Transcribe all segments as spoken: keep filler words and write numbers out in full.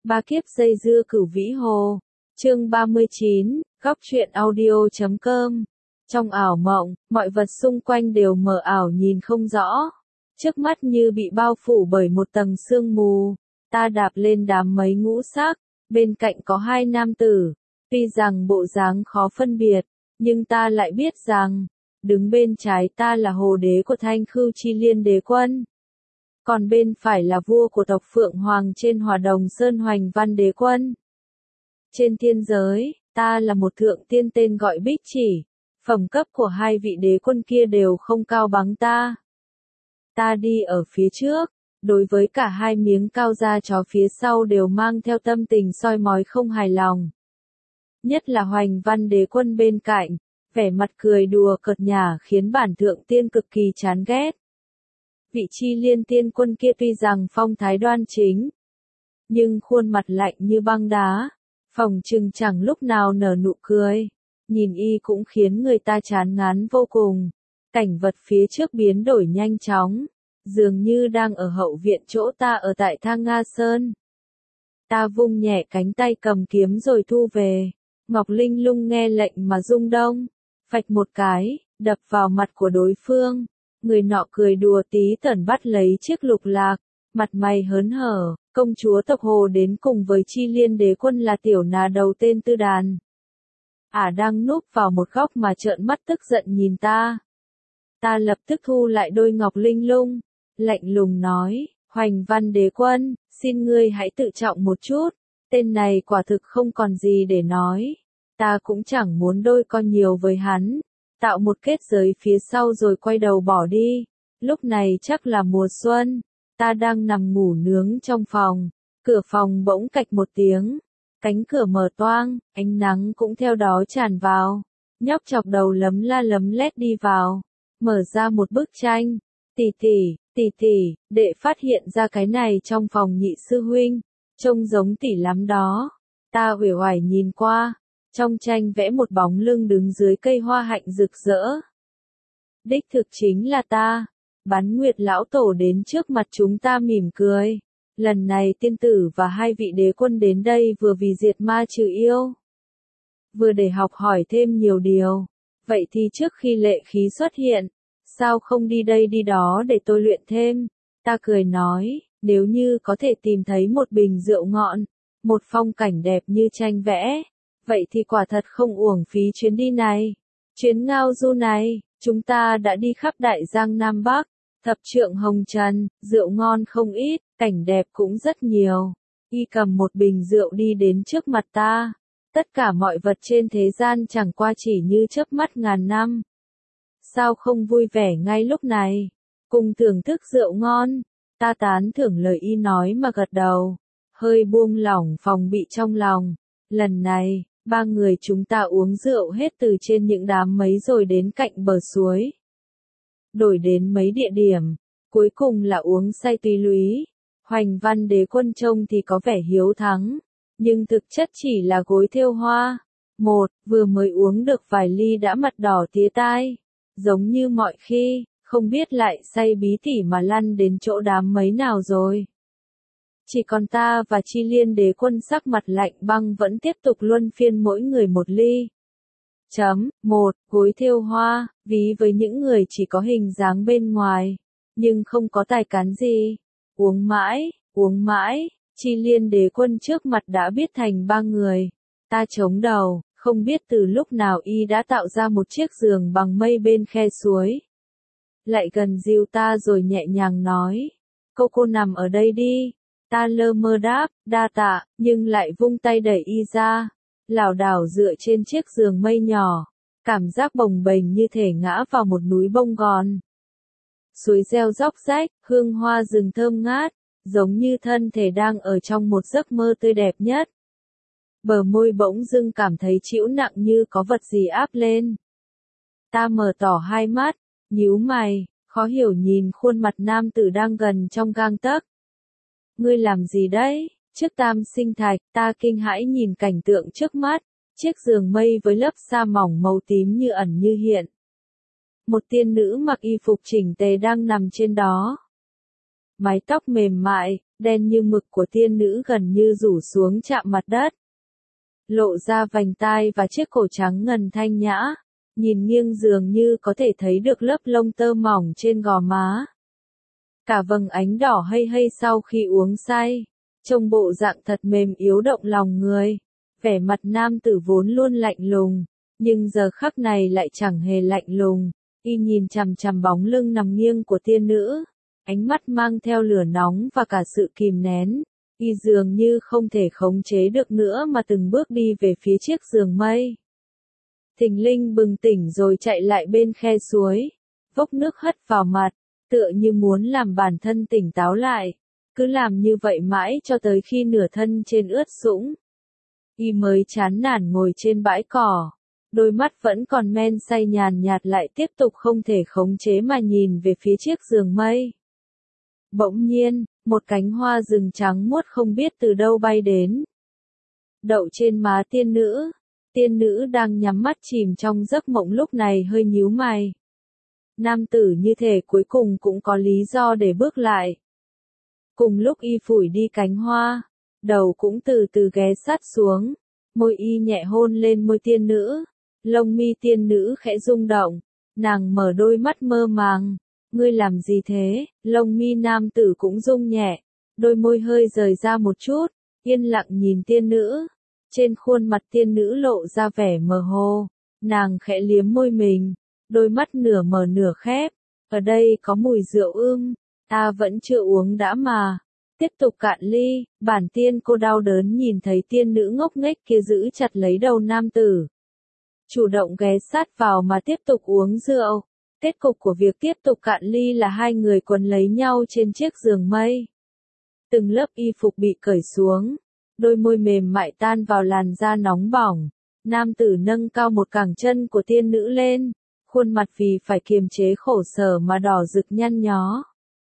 Ba kiếp dây dưa Cửu Vĩ Hồ. Chương ba mươi chín, góc truyện audio chấm com. Trong ảo mộng, mọi vật xung quanh đều mờ ảo nhìn không rõ. Trước mắt như bị bao phủ bởi một tầng sương mù. Ta đạp lên đám mây ngũ sắc, bên cạnh có hai nam tử. Tuy rằng bộ dáng khó phân biệt, nhưng ta lại biết rằng, đứng bên trái ta là hồ đế của Thanh Khưu Chi Liên Đế Quân. Còn bên phải là vua của tộc Phượng Hoàng trên Hòa Đồng Sơn Hoành Văn Đế Quân. Trên thiên giới, ta là một thượng tiên tên gọi Bích Chỉ. Phẩm cấp của hai vị đế quân kia đều không cao bằng ta. Ta đi ở phía trước, đối với cả hai miếng cao da chó phía sau đều mang theo tâm tình soi mói không hài lòng. Nhất là Hoành Văn Đế Quân bên cạnh, vẻ mặt cười đùa cợt nhả khiến bản thượng tiên cực kỳ chán ghét. Vị Chi Liên Tiên Quân kia tuy rằng phong thái đoan chính, nhưng khuôn mặt lạnh như băng đá, phỏng chừng chẳng lúc nào nở nụ cười, nhìn y cũng khiến người ta chán ngán vô cùng. Cảnh vật phía trước biến đổi nhanh chóng, dường như đang ở hậu viện chỗ ta ở tại Thang Nga Sơn. Ta vung nhẹ cánh tay cầm kiếm rồi thu về, Ngọc Linh Lung nghe lệnh mà rung đông, phạch một cái, đập vào mặt của đối phương. Người nọ cười đùa tí tởn bắt lấy chiếc lục lạc, mặt mày hớn hở, công chúa tộc Hồ đến cùng với Chi Liên Đế Quân là tiểu nà đầu tên Tư Đàn. Ả à đang núp vào một góc mà trợn mắt tức giận nhìn ta. Ta lập tức thu lại đôi Ngọc Linh Lung, lạnh lùng nói, Hoành Văn Đế Quân, xin ngươi hãy tự trọng một chút, tên này quả thực không còn gì để nói. Ta cũng chẳng muốn đôi con nhiều với hắn. Tạo một kết giới phía sau rồi quay đầu bỏ đi. Lúc này chắc là mùa xuân, ta đang nằm ngủ nướng trong phòng, cửa phòng bỗng cạch một tiếng, cánh cửa mở toang, ánh nắng cũng theo đó tràn vào, nhóc chọc đầu lấm la lấm lét đi vào, mở ra một bức tranh, tỷ tỷ, tỷ tỷ, đệ phát hiện ra cái này trong phòng nhị sư huynh, trông giống tỷ lắm đó. Ta uể oải nhìn qua. Trong tranh vẽ một bóng lưng đứng dưới cây hoa hạnh rực rỡ. Đích thực chính là ta. Bán Nguyệt lão tổ đến trước mặt chúng ta mỉm cười. Lần này tiên tử và hai vị đế quân đến đây vừa vì diệt ma trừ yêu, vừa để học hỏi thêm nhiều điều. Vậy thì trước khi lệ khí xuất hiện, sao không đi đây đi đó để tôi luyện thêm? Ta cười nói, nếu như có thể tìm thấy một bình rượu ngọn, một phong cảnh đẹp như tranh vẽ, vậy thì quả thật không uổng phí chuyến đi này. Chuyến ngao du này, chúng ta đã đi khắp Đại Giang Nam Bắc, thập trượng hồng trần, rượu ngon không ít, cảnh đẹp cũng rất nhiều. Y cầm một bình rượu đi đến trước mặt ta. Tất cả mọi vật trên thế gian chẳng qua chỉ như chớp mắt ngàn năm. Sao không vui vẻ ngay lúc này, cùng thưởng thức rượu ngon? Ta tán thưởng lời y nói mà gật đầu, hơi buông lỏng phòng bị trong lòng. Lần này, ba người chúng ta uống rượu hết từ trên những đám mây rồi đến cạnh bờ suối. Đổi đến mấy địa điểm, cuối cùng là uống say tùy lúy. Hoành Văn Đế Quân trông thì có vẻ hiếu thắng, nhưng thực chất chỉ là gối thêu hoa. Một, vừa mới uống được vài ly đã mặt đỏ tía tai, giống như mọi khi, không biết lại say bí tỉ mà lăn đến chỗ đám mây nào rồi. Chỉ còn ta và Chi Liên Đế Quân sắc mặt lạnh băng vẫn tiếp tục luân phiên mỗi người một ly. Chấm, một, gối thêu hoa, ví với những người chỉ có hình dáng bên ngoài, nhưng không có tài cán gì. Uống mãi, uống mãi, Chi Liên Đế Quân trước mặt đã biết thành ba người. Ta chống đầu, không biết từ lúc nào y đã tạo ra một chiếc giường bằng mây bên khe suối. Lại gần dìu ta rồi nhẹ nhàng nói, cô cô nằm ở đây đi. Ta lơ mơ đáp, đa tạ, nhưng lại vung tay đẩy y ra, lảo đảo dựa trên chiếc giường mây nhỏ, cảm giác bồng bềnh như thể ngã vào một núi bông gòn. Suối reo róc rách, hương hoa rừng thơm ngát, giống như thân thể đang ở trong một giấc mơ tươi đẹp nhất. Bờ môi bỗng dưng cảm thấy trĩu nặng như có vật gì áp lên. Ta mở tỏ hai mắt, nhíu mày, khó hiểu nhìn khuôn mặt nam tử đang gần trong gang tấc. Ngươi làm gì đấy? Trước Tam Sinh Thạch, ta kinh hãi nhìn cảnh tượng trước mắt, chiếc giường mây với lớp sa mỏng màu tím như ẩn như hiện. Một tiên nữ mặc y phục chỉnh tề đang nằm trên đó. Mái tóc mềm mại, đen như mực của tiên nữ gần như rủ xuống chạm mặt đất. Lộ ra vành tai và chiếc cổ trắng ngần thanh nhã, nhìn nghiêng dường như có thể thấy được lớp lông tơ mỏng trên gò má. Cả vầng ánh đỏ hây hây sau khi uống say, trông bộ dạng thật mềm yếu động lòng người. Vẻ mặt nam tử vốn luôn lạnh lùng, nhưng giờ khắc này lại chẳng hề lạnh lùng, y nhìn chằm chằm bóng lưng nằm nghiêng của tiên nữ, ánh mắt mang theo lửa nóng và cả sự kìm nén, y dường như không thể khống chế được nữa mà từng bước đi về phía chiếc giường mây. Thình Linh bừng tỉnh rồi chạy lại bên khe suối, vốc nước hất vào mặt, tựa như muốn làm bản thân tỉnh táo lại, cứ làm như vậy mãi cho tới khi nửa thân trên ướt sũng. Y mới chán nản ngồi trên bãi cỏ, đôi mắt vẫn còn men say nhàn nhạt lại tiếp tục không thể khống chế mà nhìn về phía chiếc giường mây. Bỗng nhiên, một cánh hoa rừng trắng muốt không biết từ đâu bay đến. Đậu trên má tiên nữ, tiên nữ đang nhắm mắt chìm trong giấc mộng lúc này hơi nhíu mày. Nam tử như thể cuối cùng cũng có lý do để bước lại. Cùng lúc y phủi đi cánh hoa, đầu cũng từ từ ghé sát xuống, môi y nhẹ hôn lên môi tiên nữ, lông mi tiên nữ khẽ rung động, nàng mở đôi mắt mơ màng, ngươi làm gì thế, lông mi nam tử cũng rung nhẹ, đôi môi hơi rời ra một chút, yên lặng nhìn tiên nữ, trên khuôn mặt tiên nữ lộ ra vẻ mơ hồ, nàng khẽ liếm môi mình, đôi mắt nửa mở nửa khép, ở đây có mùi rượu ưm, ta vẫn chưa uống đã mà. Tiếp tục cạn ly, bản tiên cô đau đớn nhìn thấy tiên nữ ngốc nghếch kia giữ chặt lấy đầu nam tử. Chủ động ghé sát vào mà tiếp tục uống rượu. Kết cục của việc tiếp tục cạn ly là hai người quấn lấy nhau trên chiếc giường mây. Từng lớp y phục bị cởi xuống, đôi môi mềm mại tan vào làn da nóng bỏng. Nam tử nâng cao một cẳng chân của tiên nữ lên, khuôn mặt vì phải kiềm chế khổ sở mà đỏ rực nhăn nhó.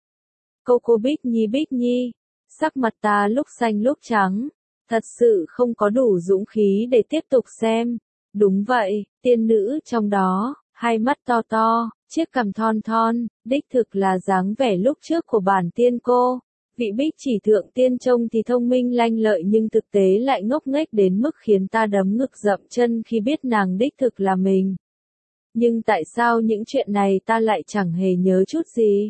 Cô cô Bích Nhi Bích Nhi, sắc mặt ta lúc xanh lúc trắng, thật sự không có đủ dũng khí để tiếp tục xem. Đúng vậy, tiên nữ trong đó, hai mắt to to, chiếc cằm thon thon, đích thực là dáng vẻ lúc trước của bản tiên cô. Vị Bích chỉ thượng tiên trông thì thông minh lanh lợi nhưng thực tế lại ngốc nghếch đến mức khiến ta đấm ngực dậm chân khi biết nàng đích thực là mình. Nhưng tại sao những chuyện này ta lại chẳng hề nhớ chút gì?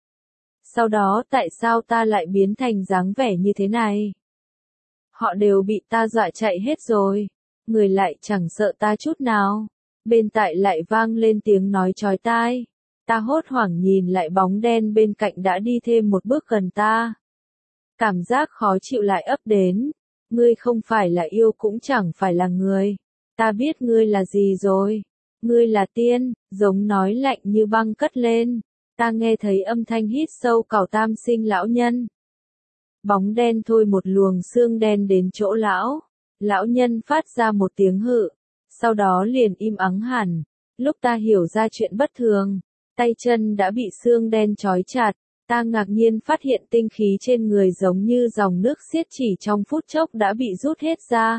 Sau đó tại sao ta lại biến thành dáng vẻ như thế này? Họ đều bị ta dọa chạy hết rồi, người lại chẳng sợ ta chút nào. Bên tại lại vang lên tiếng nói chói tai. Ta hốt hoảng nhìn lại bóng đen bên cạnh đã đi thêm một bước gần ta. Cảm giác khó chịu lại ấp đến. Ngươi không phải là yêu cũng chẳng phải là người. Ta biết ngươi là gì rồi. Ngươi là tiên, giống nói lạnh như băng cất lên. Ta nghe thấy âm thanh hít sâu cào tam sinh lão nhân. Bóng đen thôi một luồng xương đen đến chỗ lão. Lão nhân phát ra một tiếng hự. Sau đó liền im ắng hẳn. Lúc ta hiểu ra chuyện bất thường, tay chân đã bị xương đen trói chặt. Ta ngạc nhiên phát hiện tinh khí trên người giống như dòng nước xiết chỉ trong phút chốc đã bị rút hết ra.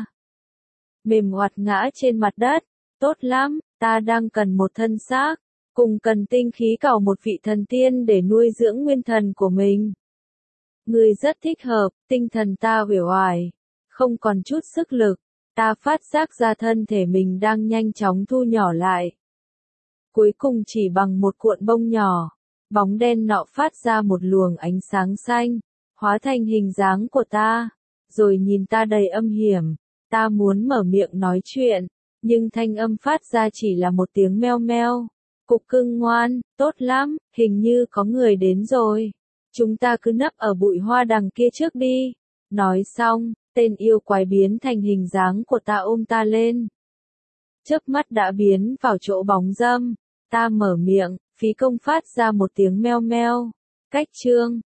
Mềm oặt ngã trên mặt đất. Tốt lắm, ta đang cần một thân xác. Cùng cần tinh khí cầu một vị thần tiên để nuôi dưỡng nguyên thần của mình. Người rất thích hợp, tinh thần ta uể oải, không còn chút sức lực, ta phát giác ra thân thể mình đang nhanh chóng thu nhỏ lại. Cuối cùng chỉ bằng một cuộn bông nhỏ, bóng đen nọ phát ra một luồng ánh sáng xanh, hóa thành hình dáng của ta, rồi nhìn ta đầy âm hiểm, ta muốn mở miệng nói chuyện, nhưng thanh âm phát ra chỉ là một tiếng meo meo. Cục cưng ngoan, tốt lắm, hình như có người đến rồi. Chúng ta cứ nấp ở bụi hoa đằng kia trước đi. Nói xong, tên yêu quái biến thành hình dáng của ta ôm ta lên. Chớp mắt đã biến vào chỗ bóng râm. Ta mở miệng, phí công phát ra một tiếng meo meo. Cách chương.